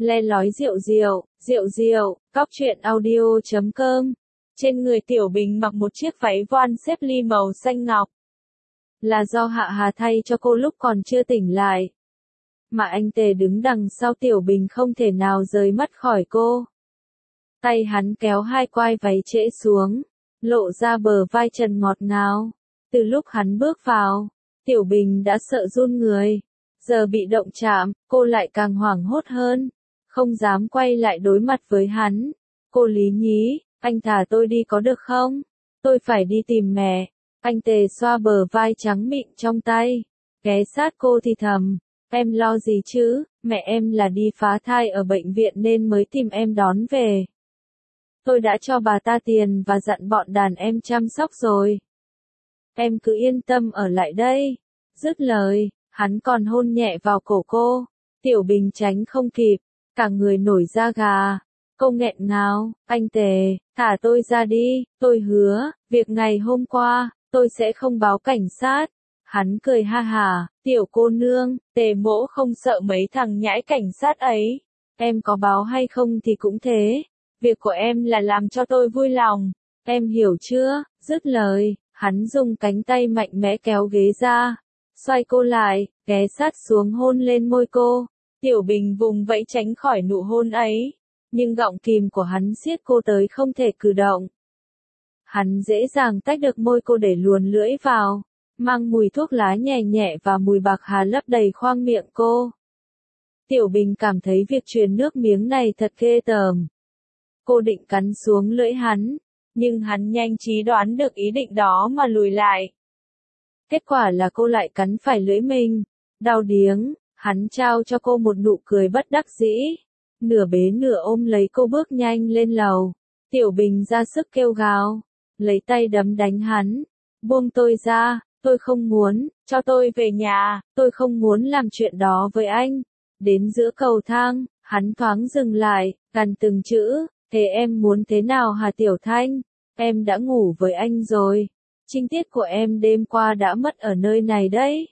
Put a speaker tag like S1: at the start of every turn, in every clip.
S1: Le lói rượu rượu, cóc truyện audio.com. Trên người Tiểu Bình mặc một chiếc váy voan xếp ly màu xanh ngọc. Là do Hạ Hà thay cho cô lúc còn chưa tỉnh lại. Mà anh Tề đứng đằng sau Tiểu Bình không thể nào rời mắt khỏi cô. Tay hắn kéo hai quai váy trễ xuống, lộ ra bờ vai trần ngọt ngào. Từ lúc hắn bước vào, Tiểu Bình đã sợ run người. Giờ bị động chạm, cô lại càng hoảng hốt hơn. Không dám quay lại đối mặt với hắn. Cô lý nhí, anh thả tôi đi có được không? Tôi phải đi tìm mẹ. Anh Tề xoa bờ vai trắng mịn trong tay. Ghé sát cô thì thầm. Em lo gì chứ, mẹ em là đi phá thai ở bệnh viện nên mới tìm em đón về. Tôi đã cho bà ta tiền và dặn bọn đàn em chăm sóc rồi. Em cứ yên tâm ở lại đây. Dứt lời, hắn còn hôn nhẹ vào cổ cô. Tiểu Bình tránh không kịp, cả người nổi da gà. Cô nghẹn ngào, anh Tề, thả tôi ra đi, tôi hứa, việc ngày hôm qua, tôi sẽ không báo cảnh sát. Hắn cười ha hả, tiểu cô nương, Tề mỗ không sợ mấy thằng nhãi cảnh sát ấy. Em có báo hay không thì cũng thế. Việc của em là làm cho tôi vui lòng. Em hiểu chưa? Dứt lời, hắn dùng cánh tay mạnh mẽ kéo ghế ra. Xoay cô lại, ghé sát xuống hôn lên môi cô. Tiểu Bình vùng vẫy tránh khỏi nụ hôn ấy. Nhưng gọng kìm của hắn siết cô tới không thể cử động. Hắn dễ dàng tách được môi cô để luồn lưỡi vào. Mang mùi thuốc lá nhẹ nhẹ và mùi bạc hà lấp đầy khoang miệng cô. Tiểu Bình cảm thấy việc truyền nước miếng này thật ghê tởm. Cô định cắn xuống lưỡi hắn, nhưng hắn nhanh trí đoán được ý định đó mà lùi lại. Kết quả là cô lại cắn phải lưỡi mình. Đau điếng, hắn trao cho cô một nụ cười bất đắc dĩ. Nửa bế nửa ôm lấy cô bước nhanh lên lầu. Tiểu Bình ra sức kêu gào, lấy tay đấm đánh hắn. Buông tôi ra, tôi không muốn, cho tôi về nhà, tôi không muốn làm chuyện đó với anh. Đến giữa cầu thang, hắn thoáng dừng lại, gằn từng chữ, thế em muốn thế nào hả Tiểu Thanh? Em đã ngủ với anh rồi. Trinh tiết của em đêm qua đã mất ở nơi này đấy.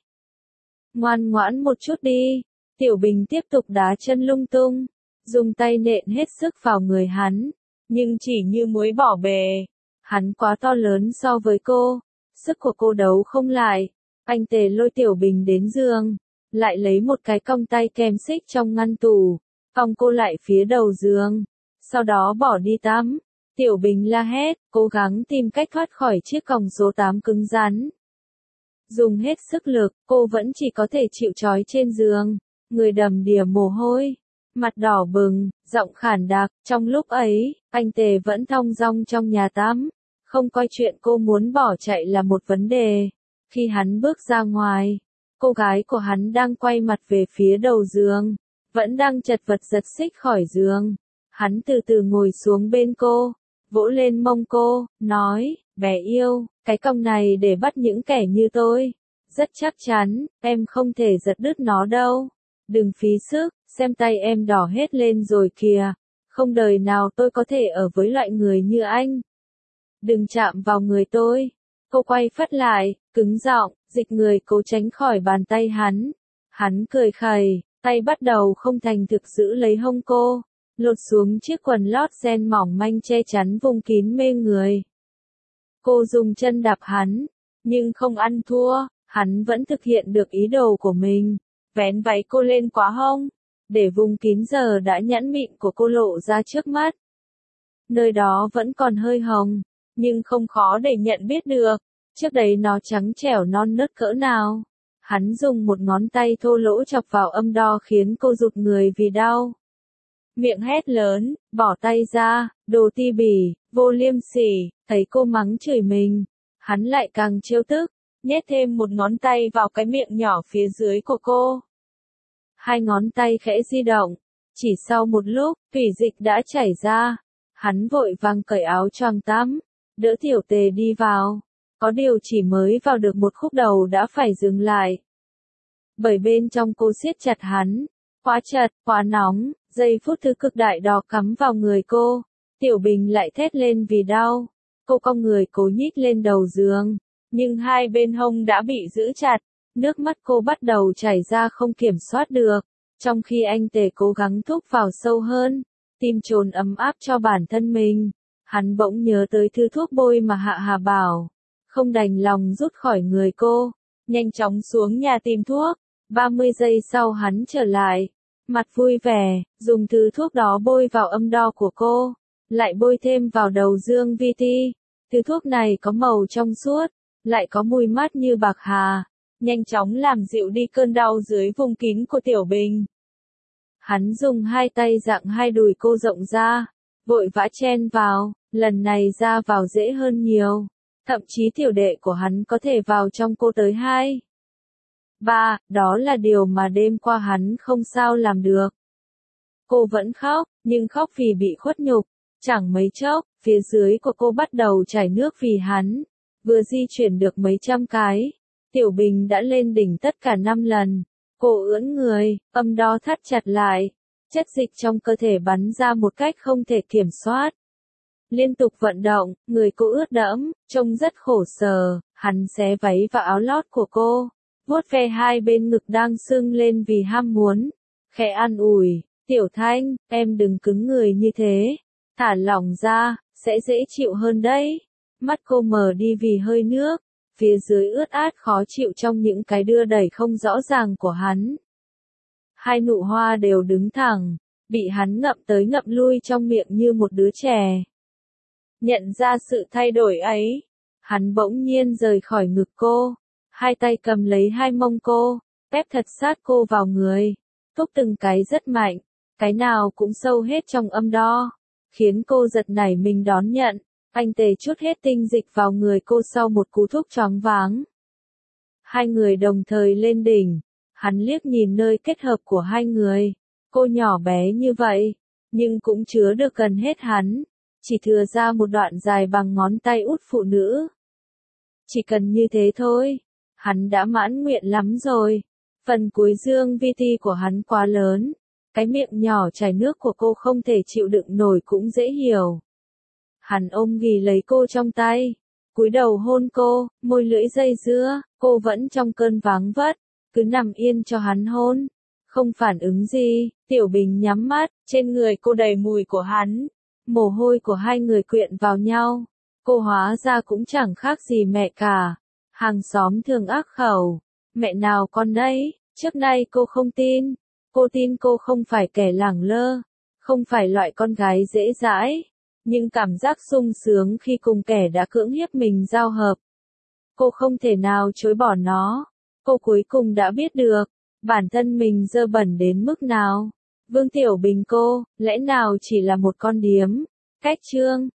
S1: Ngoan ngoãn một chút đi. Tiểu Bình tiếp tục đá chân lung tung, dùng tay nện hết sức vào người hắn, nhưng chỉ như muối bỏ bề. Hắn quá to lớn so với cô, sức của cô đấu không lại. Anh Tề lôi Tiểu Bình đến giường, lại lấy một cái cong tay kèm xích trong ngăn tủ, cong cô lại phía đầu giường, sau đó bỏ đi tắm. Tiểu Bình la hét, cố gắng tìm cách thoát khỏi chiếc còng số 8 cứng rắn. Dùng hết sức lực, cô vẫn chỉ có thể chịu trói trên giường, người đầm đìa mồ hôi, mặt đỏ bừng, giọng khản đặc. Trong lúc ấy, anh Tề vẫn thong dong trong nhà tắm, không coi chuyện cô muốn bỏ chạy là một vấn đề. Khi hắn bước ra ngoài, cô gái của hắn đang quay mặt về phía đầu giường, vẫn đang chật vật giật xích khỏi giường. Hắn từ từ ngồi xuống bên cô, vỗ lên mông cô, nói, bé yêu, cái cong này để bắt những kẻ như tôi. Rất chắc chắn, em không thể giật đứt nó đâu. Đừng phí sức, xem tay em đỏ hết lên rồi kìa. Không đời nào tôi có thể ở với loại người như anh. Đừng chạm vào người tôi. Cô quay phắt lại, cứng giọng, dịch người cố tránh khỏi bàn tay hắn. Hắn cười khẩy, tay bắt đầu không thành thực giữ lấy hông cô, lột xuống chiếc quần lót ren mỏng manh che chắn vùng kín mê người. Cô dùng chân đạp hắn, nhưng không ăn thua, hắn vẫn thực hiện được ý đồ của mình, vén váy cô lên quá hông, để vùng kín giờ đã nhẵn mịn của cô lộ ra trước mắt. Nơi đó vẫn còn hơi hồng, nhưng không khó để nhận biết được, trước đấy nó trắng trẻo non nớt cỡ nào. Hắn dùng một ngón tay thô lỗ chọc vào âm đo khiến cô rụt người vì đau. Miệng hét lớn, bỏ tay ra, đồ ti bỉ, vô liêm sỉ. Thấy cô mắng chửi mình, hắn lại càng trêu tức, nhét thêm một ngón tay vào cái miệng nhỏ phía dưới của cô. Hai ngón tay khẽ di động, chỉ sau một lúc, thủy dịch đã chảy ra. Hắn vội vàng cởi áo choàng tắm, đỡ Tiểu Tề đi vào. Có điều chỉ mới vào được một khúc đầu đã phải dừng lại. Bởi bên trong cô siết chặt hắn, quá chặt, quá nóng, giây phút thứ cực đại đó cắm vào người cô. Tiểu Bình lại thét lên vì đau. Cô cong người cố nhích lên đầu giường, nhưng hai bên hông đã bị giữ chặt. Nước mắt cô bắt đầu chảy ra không kiểm soát được. Trong khi anh Tề cố gắng thúc vào sâu hơn, tìm chốn ấm áp cho bản thân mình, hắn bỗng nhớ tới thứ thuốc bôi mà Hạ Hà bảo, không đành lòng rút khỏi người cô, nhanh chóng xuống nhà tìm thuốc. 30 giây sau hắn trở lại, mặt vui vẻ, dùng thứ thuốc đó bôi vào âm đo của cô, lại bôi thêm vào đầu Dương Vi Ti. Thứ thuốc này có màu trong suốt, lại có mùi mát như bạc hà, nhanh chóng làm dịu đi cơn đau dưới vùng kín của Tiểu Bình. Hắn dùng hai tay dạng hai đùi cô rộng ra, vội vã chen vào, lần này ra vào dễ hơn nhiều, thậm chí tiểu đệ của hắn có thể vào trong cô tới 2, 3, đó là điều mà đêm qua hắn không sao làm được. Cô vẫn khóc, nhưng khóc vì bị khuất nhục, chẳng mấy chốc, phía dưới của cô bắt đầu chảy nước vì hắn, vừa di chuyển được mấy trăm cái, Tiểu Bình đã lên đỉnh tất cả 5 lần. Cô ưỡn người, âm đo thắt chặt lại, chất dịch trong cơ thể bắn ra một cách không thể kiểm soát. Liên tục vận động, người cô ướt đẫm, trông rất khổ sở, hắn xé váy và áo lót của cô, vuốt ve hai bên ngực đang sưng lên vì ham muốn, khẽ an ủi, Tiểu Thanh, em đừng cứng người như thế, thả lỏng ra, sẽ dễ chịu hơn đấy. Mắt cô mờ đi vì hơi nước, phía dưới ướt át khó chịu trong những cái đưa đẩy không rõ ràng của hắn. Hai nụ hoa đều đứng thẳng, bị hắn ngậm tới ngậm lui trong miệng như một đứa trẻ. Nhận ra sự thay đổi ấy, hắn bỗng nhiên rời khỏi ngực cô, hai tay cầm lấy hai mông cô, ép thật sát cô vào người, thúc từng cái rất mạnh, cái nào cũng sâu hết trong âm đo, khiến cô giật nảy mình đón nhận. Anh Tề chút hết tinh dịch vào người cô sau một cú thúc choáng váng. Hai người đồng thời lên đỉnh, hắn liếc nhìn nơi kết hợp của hai người, cô nhỏ bé như vậy, nhưng cũng chứa được gần hết hắn, chỉ thừa ra một đoạn dài bằng ngón tay út phụ nữ. Chỉ cần như thế thôi, hắn đã mãn nguyện lắm rồi. Phần cuối Dương Vi Ti của hắn quá lớn, cái miệng nhỏ chảy nước của cô không thể chịu đựng nổi cũng dễ hiểu. Hắn ôm ghì lấy cô trong tay, cúi đầu hôn cô, môi lưỡi dây dưa, cô vẫn trong cơn váng vất, cứ nằm yên cho hắn hôn, không phản ứng gì. Tiểu Bình nhắm mắt, trên người cô đầy mùi của hắn, mồ hôi của hai người quyện vào nhau, cô hóa ra cũng chẳng khác gì mẹ cả. Hàng xóm thường ác khẩu, mẹ nào con đấy, trước nay cô không tin, cô tin cô không phải kẻ lẳng lơ, không phải loại con gái dễ dãi. Nhưng cảm giác sung sướng khi cùng kẻ đã cưỡng hiếp mình giao hợp, cô không thể nào chối bỏ nó. Cô cuối cùng đã biết được, bản thân mình dơ bẩn đến mức nào. Vương Tiểu Bình cô, lẽ nào chỉ là một con điếm? Cách chương